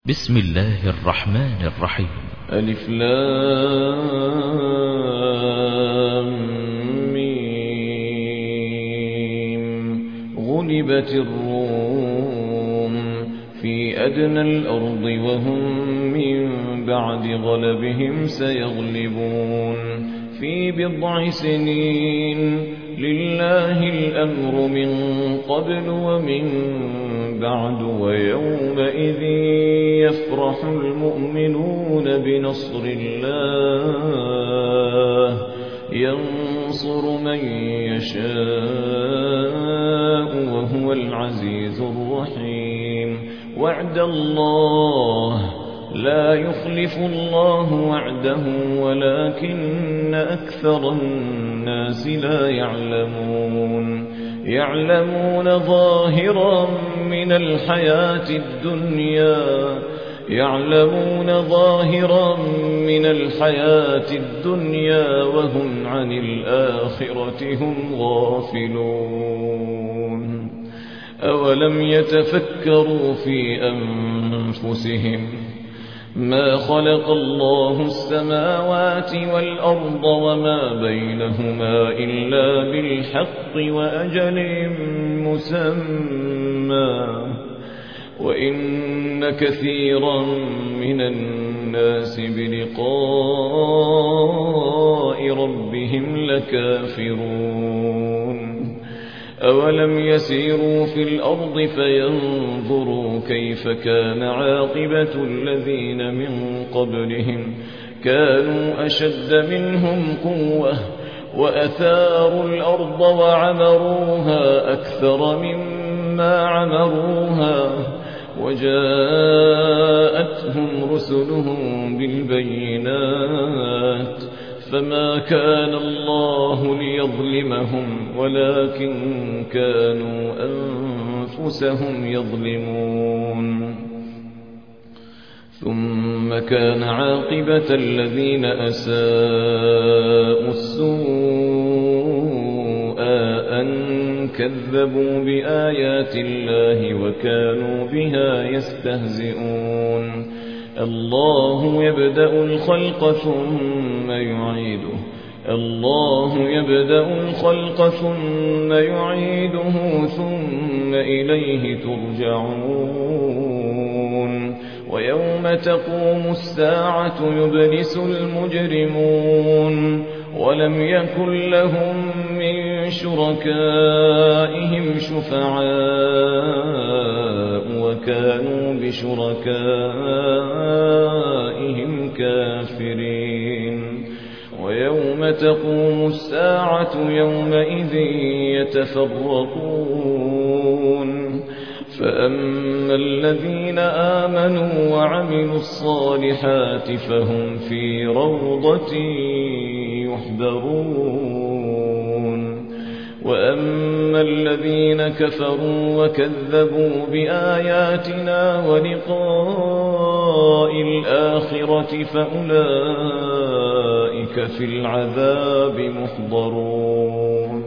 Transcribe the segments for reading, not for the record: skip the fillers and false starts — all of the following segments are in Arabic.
بسم الله الرحمن الرحيم. ألف لام ميم. غلبت الروم في أدنى الأرض وهم من بعد غلبهم سيغلبون في بضع سنين. لله الأمر من قبل ومن بعد ويومئذ يفرح المؤمنون بنصر الله ينصر من يشاء وهو العزيز الرحيم. وعد الله لا يخلف الله وعده ولكن أكثر الناس لا يعلمون ظاهرا من الحياة الدنيا وهم عن الآخرة هم غافلون. أولم يتفكروا في أنفسهم ما خلق الله السماوات والأرض وما بينهما إلا بالحق وأجل مسمى وإن كثيرا من الناس بلقاء ربهم لكافرون. أولم يسيروا في الأرض فينظروا كيف كان عاقبة الذين من قبلهم كانوا أشد منهم قوة وأثاروا الأرض وعمروها أكثر مما عمروها وجاءتهم رسلهم بالبينات فما كان الله ليظلمهم ولكن كانوا أنفسهم يظلمون. ثم كان عاقبة الذين أساءوا السوء أن كذبوا بآيات الله وكانوا بها يستهزئون. الله يبدأ الخلق ثم يعيده ثم إليه ترجعون. ويوم تقوم الساعة يبلس المجرمون ولم يكن لهم من شركائهم شفعاء وكانوا بشركائهم كافرين. ويوم تقوم الساعة يومئذ يتفرقون فأما الذين آمنوا وعملوا الصالحات فهم في روضة يحبرون. وأما الذين كفروا وكذبوا بآياتنا ولقاء الآخرة فأولئك في العذاب محضرون.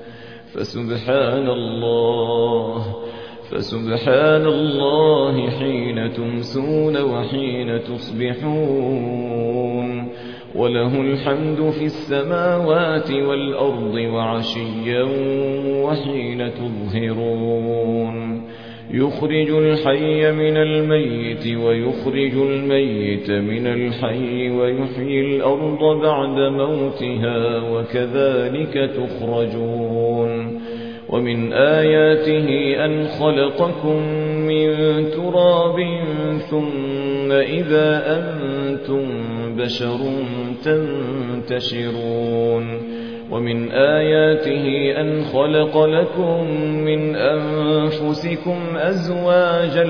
فسبحان الله حين تمسون وحين تصبحون وله الحمد في السماوات والأرض وعشيا وحين تظهرون. يخرج الحي من الميت ويخرج الميت من الحي ويحيي الأرض بعد موتها وكذلك تخرجون. ومن آياته أن خلقكم من تراب ثم إذا أنتم بشر تنتشرون. ومن آياته أن خلق لكم من أنفسكم أزواجا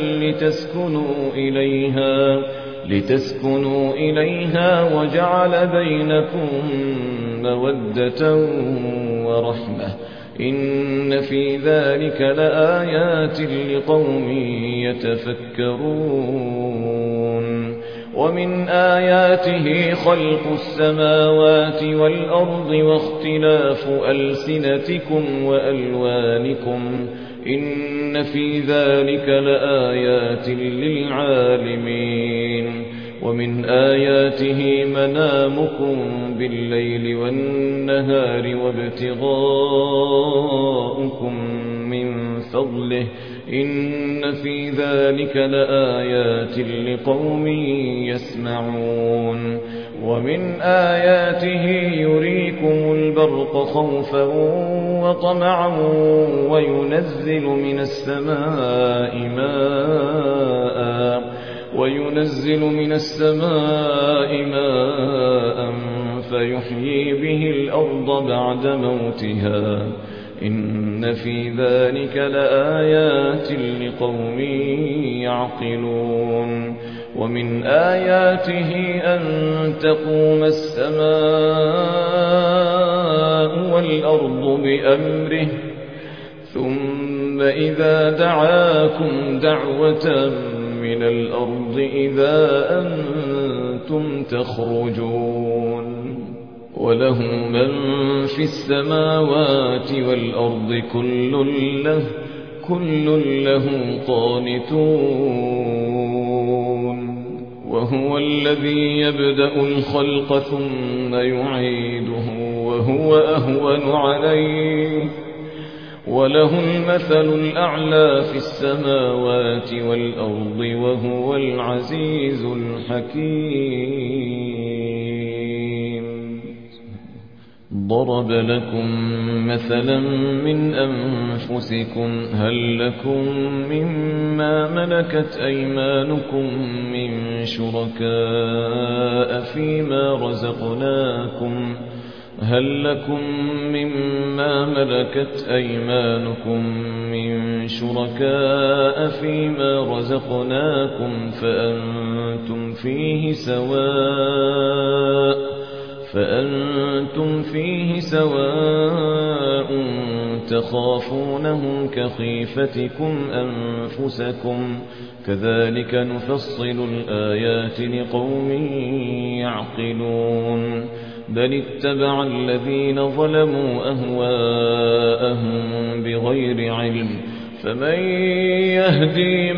لتسكنوا إليها وجعل بينكم مودة ورحمة إن في ذلك لآيات لقوم يتفكرون. ومن آياته خلق السماوات والأرض واختلاف ألسنتكم وألوانكم إن في ذلك لآيات للعالمين ومن آياته منامكم بالليل والنهار وابتغاؤكم من فضله إن في ذلك لآيات لقوم يسمعون ومن آياته يريكم البرق خوفا وطمعا وينزل من السماء ماء فيحيي به الأرض بعد موتها إن في ذلك لآيات لقوم يعقلون ومن آياته أن تقوم السماء والأرض بأمره ثم إذا دعاكم دعوة من الأرض إذا أنتم تخرجون وله من في السماوات والأرض كل له قانتون وهو الذي يبدأ الخلق ثم يعيده وهو أهون عليه وله المثل الأعلى في السماوات والأرض وهو العزيز الحكيم ضرب لكم مثلا من أنفسكم هل لكم مما ملكت أيمانكم من شركاء فيما رزقناكم فأنتم فيه سواء تخافونهم كخيفتكم أنفسكم كذلك نفصل الآيات لقوم يعقلون بل اتبع الذين ظلموا أهواءهم بغير علم فمن يهدي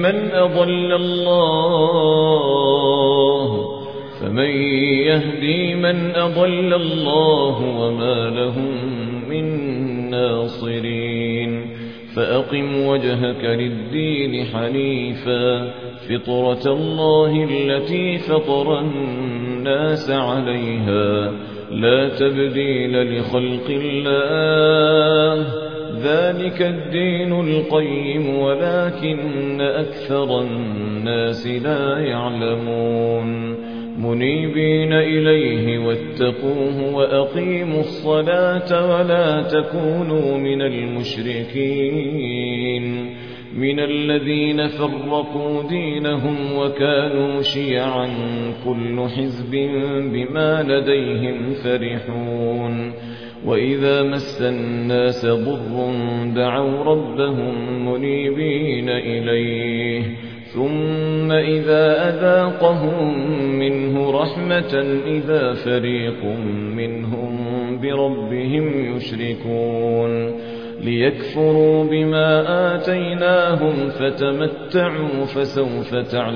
من أضل الله وما لهم من ناصرين فأقم وجهك للدين حنيفا فطرة الله التي فطر الناس عليها لا تبديل لخلق الله ذلك الدين القيم ولكن أكثر الناس لا يعلمون منيبين إليه واتقوه وأقيموا الصلاة ولا تكونوا من المشركين من الذين فرقوا دينهم وكانوا شيعا كل حزب بما لديهم فرحون وإذا مس الناس ضر دعوا ربهم منيبين إليه ثم إذا أذاقهم منه رحمة إذا فريق منهم بربهم يشركون ليكفروا بما آتيناهم فتمتعوا فسوف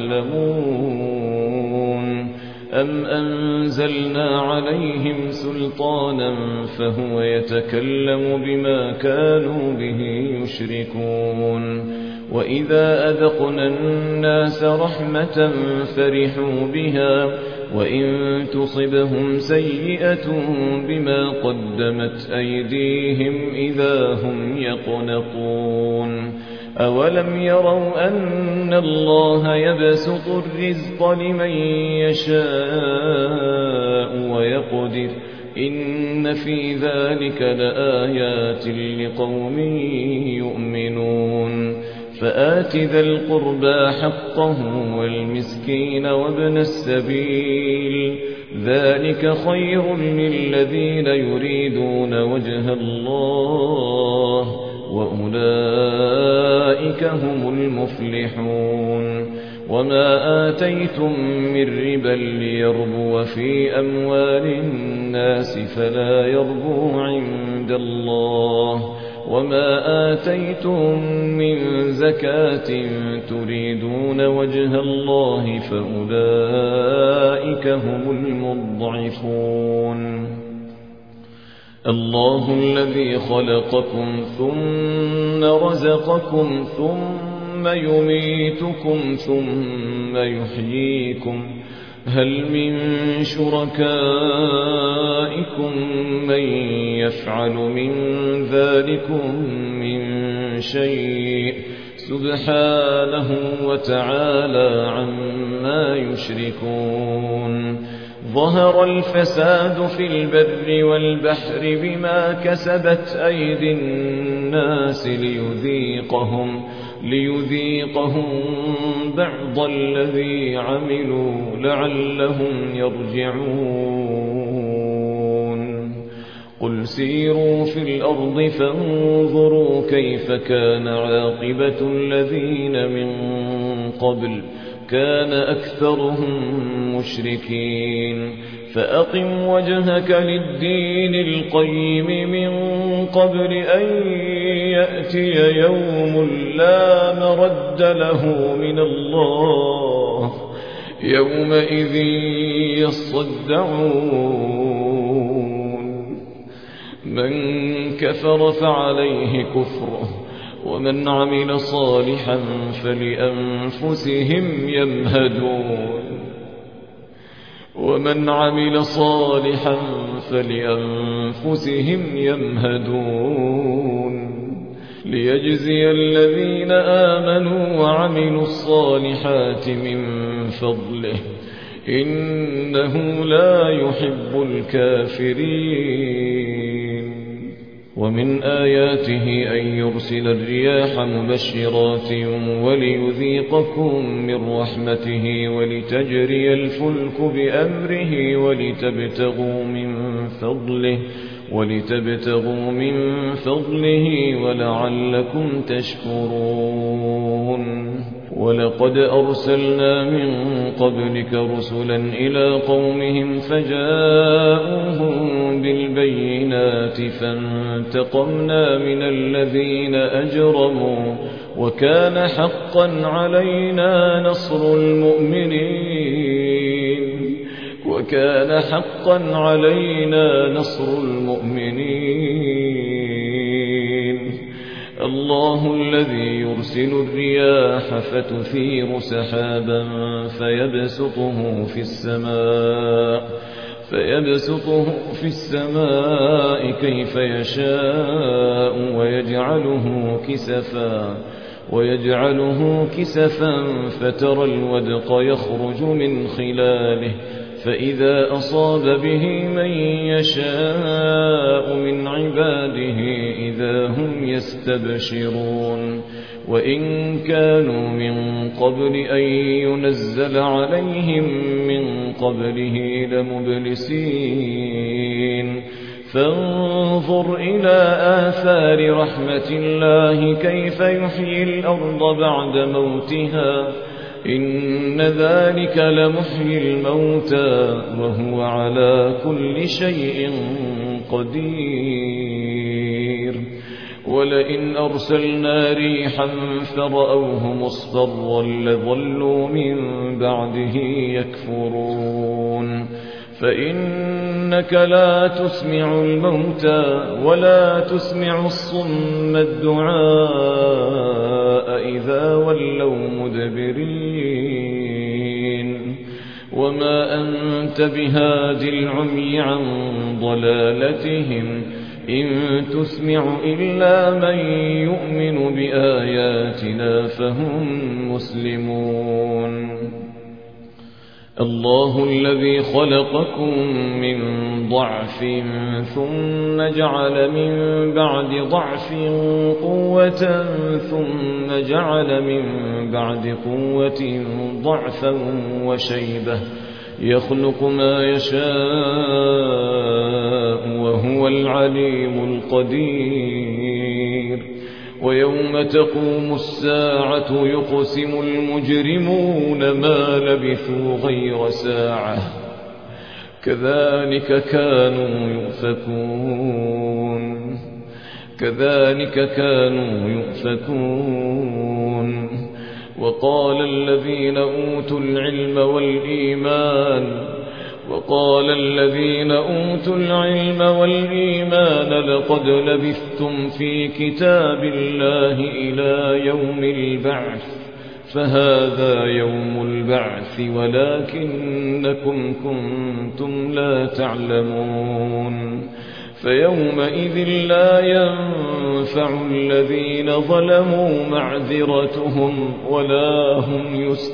تعلمون أم أنزلنا عليهم سلطانا فهو يتكلم بما كانوا به يشركون وإذا أذقنا الناس رحمة فرحوا بها وإن تصبهم سيئة بما قدمت أيديهم إذا هم يقنطون أولم يروا أن الله يبسط الرزق لمن يشاء ويقدر إن في ذلك لآيات لقوم يؤمنون فآت ذا القربى حقه والمسكين وابن السبيل ذلك خير للذين يريدون وجه الله وأولئك هم المفلحون وما آتيتم من ربا ليربو في أموال الناس فلا يربو عند الله وما آتيتم من زكاة تريدون وجه الله فأولئك هم المضعفون. الله الذي خلقكم ثم رزقكم ثم يميتكم ثم يحييكم هل من شركائكم من يفعل من ذلكم من شيء سبحانه وتعالى عما يشركون. ظهر الفساد في البر والبحر بما كسبت أيدي الناس ليذيقهم بعض الذي عملوا لعلهم يرجعون. قل سيروا في الأرض فانظروا كيف كان عاقبة الذين من قبل كان أكثرهم مشركين. فأقم وجهك للدين القيم من قبل أن يأتي يوم لا مرد له من الله يومئذ يصدعون. من كفر فعليه كفره ومن عمل صالحا فلأنفسهم يمهدون ليجزي الذين آمنوا وعملوا الصالحات من فضله إنه لا يحب الكافرين. ومن آياته أن يرسل الرياح مبشرات وليذيقكم من رحمته ولتجري الفلك بأمره ولتبتغوا من فضله ولعلكم تشكرون. ولقد أرسلنا من قبلك رسلا إلى قومهم فجاءوهم بالبينات فانتقمنا من الذين أجرموا وكان حقا علينا نصر المؤمنين. الله الذي يرسل الرياح فتثير سحابا فيبسطه في السماء كيف يشاء ويجعله كسفا فترى الودق يخرج من خلاله فإذا أصاب به من يشاء من عباده إذا هم يستبشرون. وإن كانوا من قبل أن ينزل عليهم من قبله لمبلسين. فانظر إلى آثار رحمة الله كيف يحيي الأرض بعد موتها إن ذلك لمحيي الموتى وهو على كل شيء قدير. ولئن أرسلنا ريحا فرأوه مصفرا لظلوا من بعده يكفرون. فإنك لا تسمع الموتى ولا تسمع الصم الدعاء إذا ولوا مدبرين. وما أنت بهاد العمي عن ضلالتهم إن تسمع إلا من يؤمن بآياتنا فهم مسلمون. الله الذي خلقكم من ضعف ثم جعل من بعد ضعف قوة ثم جعل من بعد قوة ضعفا وشيبة يخلق ما يشاء وهو العليم القدير. ويوم تقوم الساعة يقسم المجرمون ما لبثوا غير ساعة كذلك كانوا يؤفكون. كذلك كانوا يؤفكون. وقال الذين أوتوا العلم والإيمان لقد لبثتم في كتاب الله إلى يوم البعث فهذا يوم البعث ولكنكم كنتم لا تعلمون. فيومئذ لا ينفع الذين ظلموا معذرتهم ولا هم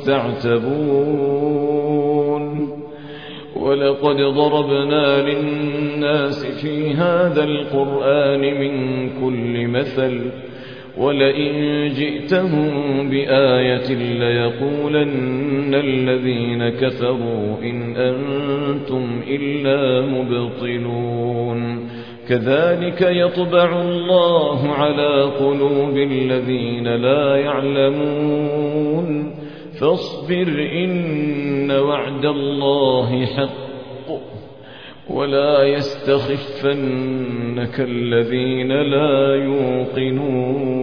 يستعتبون. ولقد ضربنا للناس في هذا القرآن من كل مثل ولئن جئتهم بآية ليقولن الذين كفروا إن أنتم إلا مبطلون. كذلك يطبع الله على قلوب الذين لا يعلمون. فاصبر إن وعد الله حق ولا يستخفنك الذين لا يوقنون.